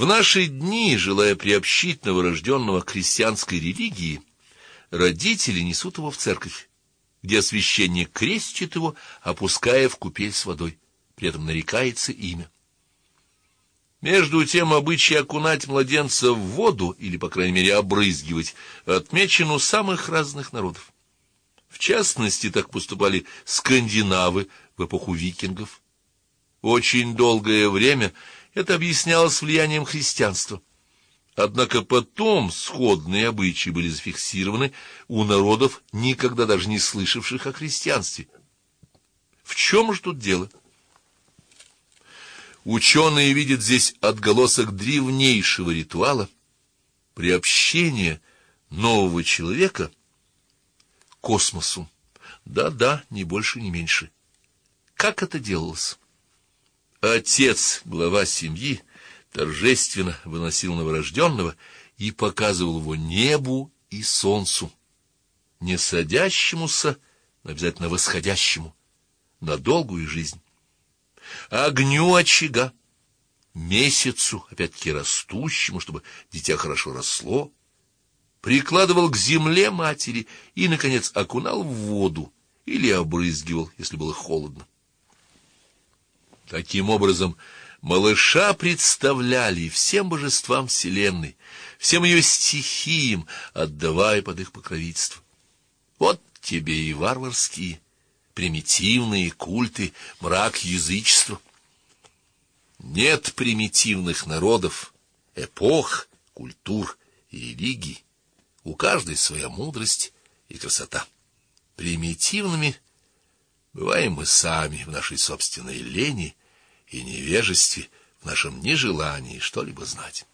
В наши дни, желая приобщить новорожденного к христианской религии, родители несут его в церковь, где священник крестит его, опуская в купель с водой. При этом нарекается имя. Между тем обычай окунать младенца в воду, или, по крайней мере, обрызгивать, отмечен у самых разных народов. В частности, так поступали скандинавы в эпоху викингов. Очень долгое время это объяснялось влиянием христианства. Однако потом сходные обычаи были зафиксированы у народов, никогда даже не слышавших о христианстве. В чем же тут дело? Ученые видят здесь отголосок древнейшего ритуала приобщения нового человека к космосу. Да-да, ни больше, ни меньше. Как это делалось? Отец, глава семьи, торжественно выносил новорожденного и показывал его небу и солнцу, не садящемуся, но обязательно восходящему, на долгую жизнь, огню очага, месяцу, опять-таки растущему, чтобы дитя хорошо росло, прикладывал к земле матери и, наконец, окунал в воду или обрызгивал, если было холодно. Таким образом, малыша представляли всем божествам вселенной, всем ее стихиям, отдавая под их покровительство. Вот тебе и варварские, примитивные культы, мрак язычества. Нет примитивных народов, эпох, культур и религий. У каждой своя мудрость и красота. Примитивными бываем мы сами в нашей собственной лени и невежестве, в нашем нежелании что-либо знать.